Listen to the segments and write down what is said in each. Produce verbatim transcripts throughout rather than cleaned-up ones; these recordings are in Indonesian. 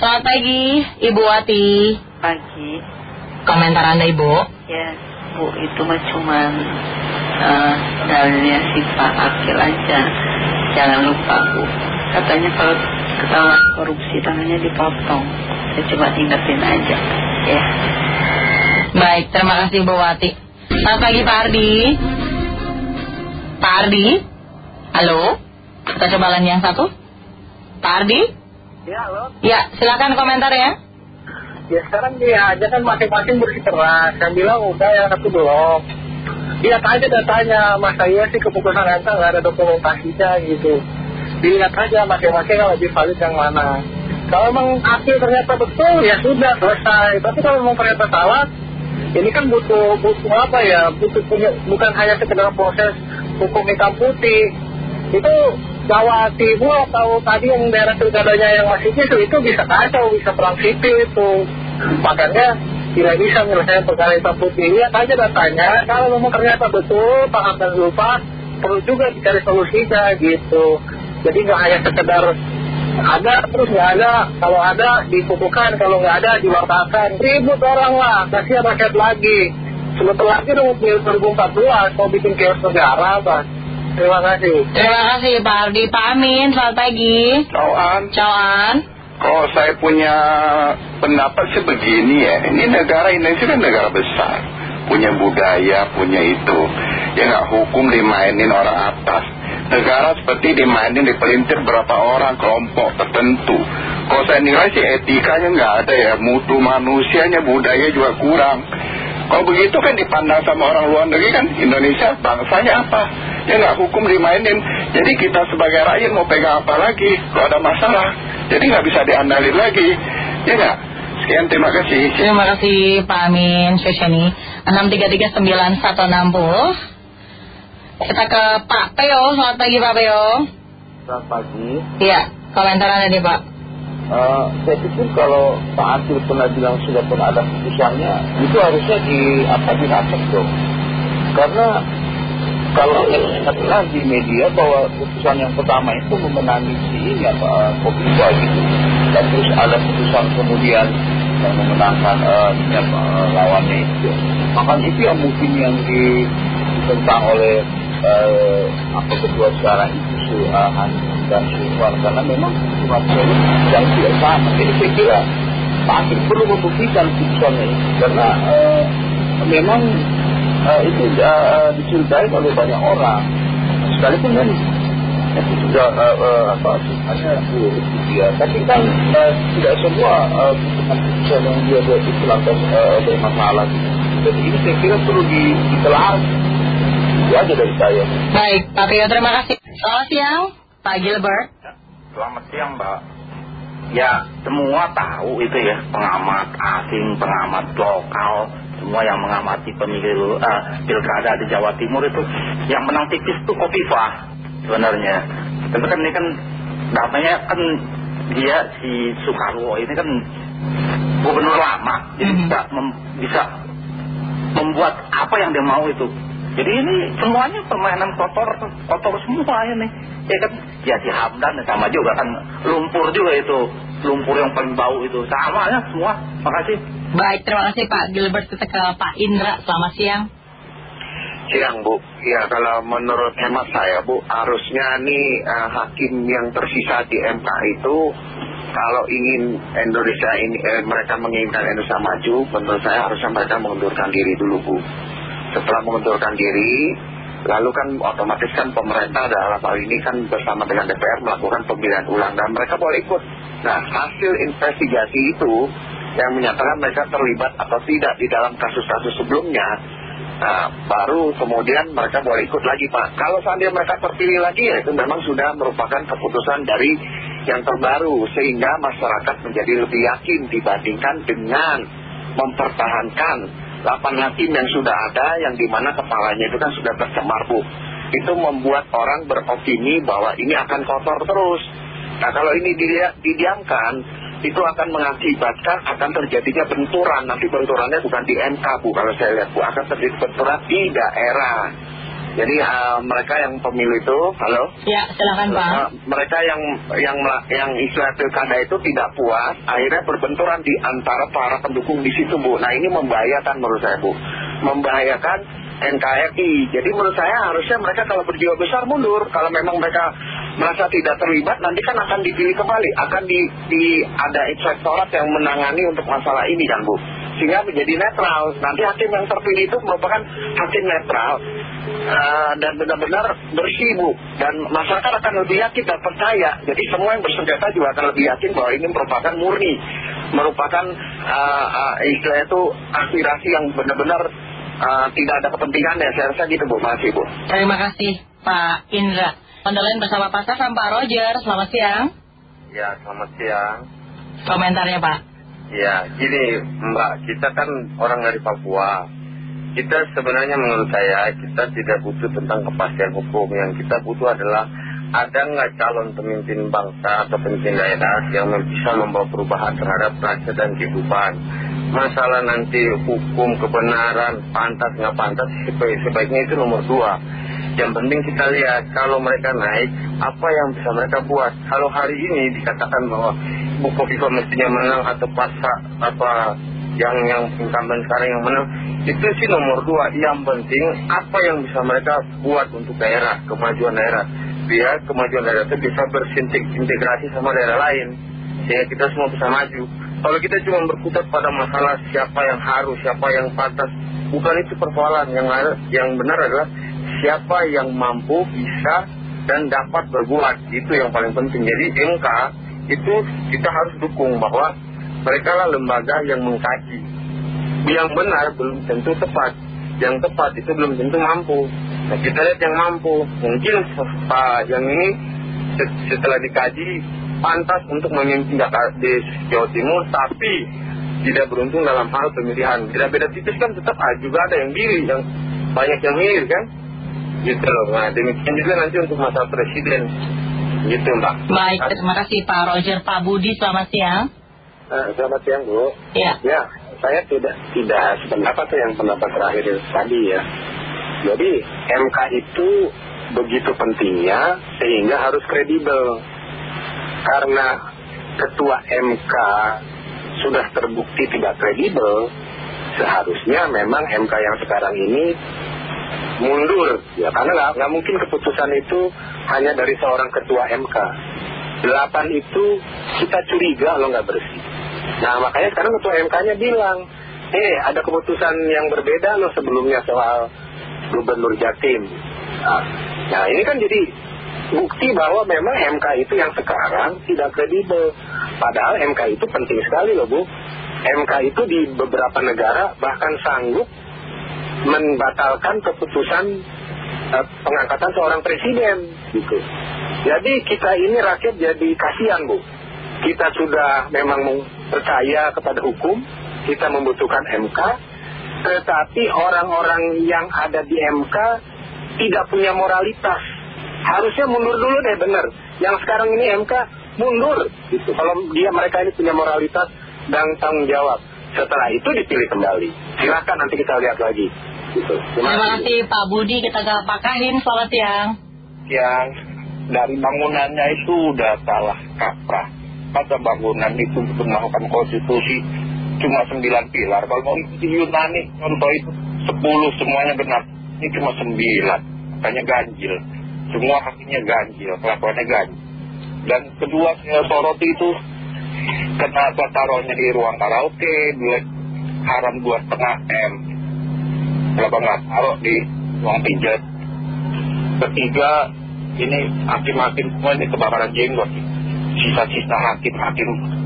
Selamat pagi, Ibu Wati. Pagi. Komentar Anda, Ibu? Ya, Bu, itu mah cuman uh, dalilnya si Pak Akil aja. Jangan lupa, Bu, katanya kalau ketahuan korupsi tangannya dipotong. Saya coba ingetin aja, ya. Baik, terima kasih Ibu Wati. Selamat pagi Pak Ardi. Pak Ardi? Halo? Kita coba line yang satu. Pak Ardi? Ya, halo. Ya, silakan komentar ya. Ya sekarang dia aja kan masing-masing bersikeras. Yang bilang udah, yang satu belum. Lihat aja datanya. Masa iya sih keputusan M K nggak ada dokumentasinya gitu. Dilihat aja masing-masing yang lebih valid yang mana. Kalau memang hasil ternyata betul, ya sudah selesai. Tapi kalau memang ternyata salah, ini kan butuh butuh apa ya? Butuh punya, bukan hanya sekedar proses hukum hitam putih. Itu Jawa Timur atau tadi yang daerah pilkadanya yang masih itu itu bisa kacau, bisa perang sipil itu. Makanya tidak bisa menyelesaikan perkara hitam putih. Lihat aja datanya. Kalau memang ternyata betul, paham dan lupa, perlu juga dicari solusinya gitu. Jadi nggak hanya sekedar ada terus nggak ada, kalau ada dikukuhkan, kalau nggak ada diwartakan. Ribut orang lah, kasihan rakyat lagi. Sebentar lagi dong dua ribu empat belas mau bikin chaos negara, Pak. Terima kasih. Terima kasih Pak Ardi. Pak Amin, selamat pagi. Cauan. Cauan. Kalau saya punya pendapat sebegini ya, ini negara Indonesia kan negara besar, punya budaya, punya itu. Ya nggak hukum dimainin orang atas. Negara seperti dimainin, dipelintir berapa orang, kelompok tertentu. Kalau saya nilai sih etikanya nggak ada ya, mutu manusianya, budaya juga kurang. Kalau begitu kan dipandang sama orang luar negeri kan Indonesia bangsanya apa? Ya nggak hukum dimainin. Jadi kita sebagai rakyat mau pegang apa lagi kalau ada masalah? Jadi nggak bisa diandalin lagi. Ya nggak? Sekian, terima kasih. Terima kasih Pak Amin Shoshani. enam tiga tiga sembilan satu enam nol. Kita ke Pak Peo. Selamat pagi Pak Peo. Selamat pagi. Iya, komentar Anda nih Pak. Uh, saya pikir kalau Pak Akil pernah bilang sudah pernah ada putusannya, itu harusnya di apa diracek dong. Karena kalau kita lihat di media bahwa putusan yang pertama itu memenangi si ini apa Kofifa gitu, dan terus ada putusan kemudian yang memenangkan uh, ini apa uh, lawannya itu. Makanya itu yang mungkin yang ditentang oleh uh, apa kedua sekarang itu Suhan dan Sulwan, karena memang maksudnya yang tidak sama. Jadi saya kira Pak Akil perlu membuktikan putusannya ini, karena uh, memang uh, itu uh, dicurigai oleh banyak orang. Sekalipun kan itu sudah uh, uh, apa hanya buruk dia, tapi kan uh, tidak semua uh, putusan yang dia buat itu lantas uh, bermasalah. Jadi ini saya kira perlu ditelaah. Itu aja dari saya. Baik, Pak Pio, terima kasih. Selamat siang, Pak Gilbert. Selamat siang, Mbak. Ya, semua tahu itu ya, pengamat asing, pengamat lokal, semua yang mengamati pemilu uh, pilkada di Jawa Timur itu, yang menang tipis itu Kofifa sebenarnya. Tapi kan ini kan datanya kan dia si Soekarwo ini kan gubernur lama, jadi mm-hmm. bisa, mem- bisa membuat apa yang dia mau itu. Jadi ini semuanya permainan kotor, kotor semua ini. Ya kan, ya si Hamdan sama juga kan, lumpur juga itu, lumpur yang paling bau itu, sama ya semua. Makasih. Baik, terima kasih Pak Gilbert. Kita ke Pak Indra, selamat siang. Siang Bu, ya kalau menurut hemat saya Bu, harusnya nih uh, hakim yang tersisa di M K itu, kalau ingin Indonesia ini, eh, mereka menginginkan Indonesia maju, menurut saya harusnya mereka mengundurkan diri dulu Bu. Setelah mengundurkan diri, lalu kan otomatis kan pemerintah dalam hal ini kan bersama dengan D P R melakukan pemilihan ulang dan mereka boleh ikut. Nah, hasil investigasi itu yang menyatakan mereka terlibat atau tidak di dalam kasus-kasus sebelumnya, nah, baru kemudian mereka boleh ikut lagi Pak. Kalau seandainya mereka terpilih lagi, ya itu memang sudah merupakan keputusan dari yang terbaru, sehingga masyarakat menjadi lebih yakin dibandingkan dengan mempertahankan delapan hakim yang sudah ada, yang dimana kepalanya itu kan sudah tercemar Bu. Itu membuat orang beropini bahwa ini akan kotor terus. Nah, kalau ini didiamkan, itu akan mengakibatkan akan terjadinya benturan. Nanti benturannya bukan di M K Bu, kalau saya lihat Bu, akan terjadi benturan di daerah. Jadi uh, mereka yang pemilu itu, halo? Ya, silakan Pak. Uh, mereka yang yang yang istilah pilkada itu tidak puas, akhirnya berbenturan di antara para pendukung di situ, Bu. Nah, ini membahayakan menurut saya, Bu. Membahayakan N K R I. Jadi menurut saya harusnya mereka kalau berjiwa besar mundur. Kalau memang mereka merasa tidak terlibat, nanti kan akan dipilih kembali, akan di, di ada inspektorat yang menangani untuk masalah ini kan, Bu. Sehingga menjadi netral. Nanti hakim yang terpilih itu merupakan hakim netral uh, dan benar-benar bersih, Bu. Dan masyarakat akan lebih yakin dan percaya. Jadi semua yang bersengketa juga akan lebih yakin bahwa ini merupakan murni, merupakan uh, uh, istilahnya itu aspirasi yang benar-benar uh, tidak ada kepentingannya. Saya rasa gitu, Bu. Masih, Bu. Terima kasih Pak Indra. Online bersama Pak Safran, Pak Roger. Selamat siang. Ya, selamat siang. Komentarnya Pak. Ya, gini Mbak, kita kan orang dari Papua. Kita sebenarnya menurut saya, kita tidak butuh tentang kepastian hukum. Yang kita butuh adalah ada nggak calon pemimpin bangsa atau pemimpin daerah yang bisa membawa perubahan terhadap rakyat dan kehidupan. Masalah nanti hukum, kebenaran, pantas nggak pantas, sebaiknya itu nomor dua. Yang penting kita lihat kalau mereka naik, apa yang bisa mereka buat. Kalau hari ini dikatakan bahwa Bukoviva mestinya menang atau Pasca apa yang yang incumbent sekarang yang menang, itu sih nomor dua. Yang penting apa yang bisa mereka buat untuk daerah, kemajuan daerah, biar kemajuan daerah itu bisa berintegrasi sama daerah lain, sehingga kita semua bisa maju. Kalau kita cuma berkutat pada masalah siapa yang harus, siapa yang pantas, bukan itu persoalan. Yang yang benar adalah siapa yang mampu, bisa, dan dapat berbuat. Itu yang paling penting. Jadi M K itu kita harus dukung bahwa mereka lah lembaga yang mengkaji. Yang benar belum tentu tepat, yang tepat itu belum tentu mampu. Nah, kita lihat yang mampu. Mungkin Pak yang ini setelah dikaji pantas untuk memimpin di Jawa Timur, tapi tidak beruntung dalam hal pemilihan. Beda-beda tipis kan tetap juga ada yang diri, yang banyak yang milih kan, gitu loh. Nah, demikian juga nanti untuk masa presiden, gitu Mbak. Baik, terima kasih Pak Roger. Pak Budi, selamat siang. Nah, selamat siang Bu. Ya. Ya, saya tidak tidak sependapat yang pendapat terakhir tadi ya. Jadi M K itu begitu pentingnya sehingga harus kredibel. Karena ketua M K sudah terbukti tidak kredibel, seharusnya memang M K yang sekarang ini mundur. Ya, karena nggak mungkin keputusan itu hanya dari seorang ketua M K. Delapan itu kita curiga lo nggak bersih. Nah, makanya sekarang ketua M K-nya bilang, eh ada keputusan yang berbeda lo sebelumnya soal Gubernur Jatim. Nah, nah ini kan jadi bukti bahwa memang M K itu yang sekarang tidak kredibel. Padahal M K itu penting sekali loh Bu. M K itu di beberapa negara bahkan sanggup membatalkan keputusan eh, pengangkatan seorang presiden gitu. Jadi kita ini rakyat jadi kasihan Bu. Kita sudah memang percaya kepada hukum, kita membutuhkan M K, tetapi orang-orang yang ada di M K tidak punya moralitas. Harusnya mundur dulu deh, bener. Yang sekarang ini M K mundur gitu. Kalau dia mereka ini punya moralitas dan tanggung jawab, setelah itu dipilih kembali. Silakan nanti kita lihat lagi gitu. Terima, Terima kasih Pak Budi. Kita ke Pak Kahim. Selamat siang. Yang dari bangunannya itu udah salah kaprah. Masa bangunan itu untuk melakukan konstitusi cuma sembilan pilar. Kalau mau ikuti Yunani contoh itu sepuluh semuanya benar. Ini cuma sembilan, makanya ganjil. Semua hakimnya ganjil, kelakuannya ganjil. Dan kedua saya soroti itu kenapa taruhnya di ruang karaoke, duit haram dua setengah M. Kenapa nggak taruh di ruang pijat? Ketiga, ini hakim-hakim semua ini kebakaran jenggot. Sisa-sisa hakim-hakim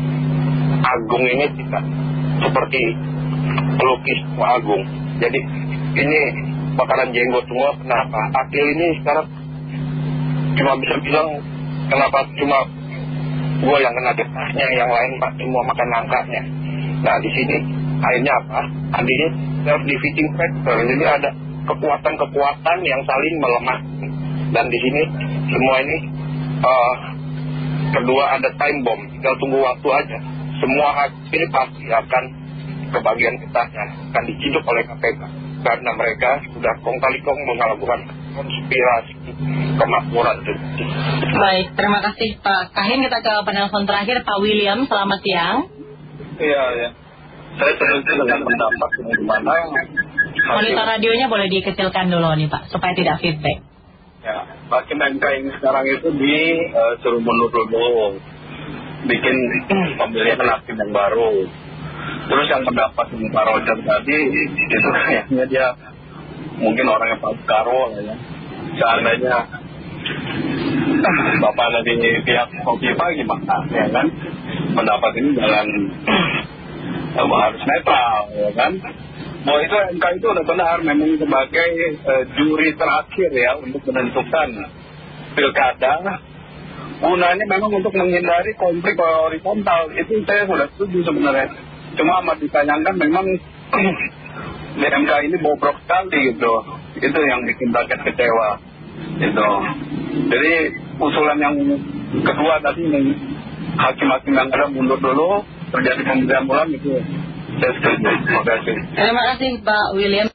agung ini tidak seperti pelukis agung. Jadi ini bakaran jenggot semua. Kenapa? Akil ini sekarang cuma bisa bilang kenapa cuma gue yang kena getahnya, yang lain semua makan nangkanya. Nah di sini akhirnya apa? Artinya self defeating factor. Jadi ada kekuatan-kekuatan yang saling melemah. Dan di sini semua ini uh, kedua ada time bomb, tinggal tunggu waktu aja. Semua hakim ini pasti akan kebagian getahnya, akan diciduk oleh K P K karena mereka sudah kong kali kong melakukan konspirasi kemakmuran itu. Baik, terima kasih Pak Kahin. Kita ke penelpon terakhir, Pak William. Selamat siang. Iya, ya. Saya setuju dengan pendapat ini dimana monitor radionya boleh dikecilkan dulu nih Pak, supaya tidak feedback. Ya, Hakim M K ini sekarang itu disuruh mundur dulu, bikin pemilihan hakim yang baru. Terus yang pendapat Pak Roger tadi itu kayaknya dia mungkin orang yang Pak Karo ya. Seandainya Bapak dari pihak Kofifa gimana ya kan, pendapat ini jalan harus netral ya kan. Bahwa itu M K itu udah benar memang sebagai uh, juri terakhir ya untuk menentukan pilkada, gunanya memang untuk menghindari konflik horizontal. Itu saya sudah setuju sebenarnya. Cuma amat disayangkan memang di M K ini bobrok sekali gitu. Itu yang bikin rakyat kecewa gitu. Jadi usulan yang kedua tadi, hakim-hakim yang ada mundur dulu, terjadi pemilihan ulang itu saya setuju. Terima kasih. Terima kasih Pak William.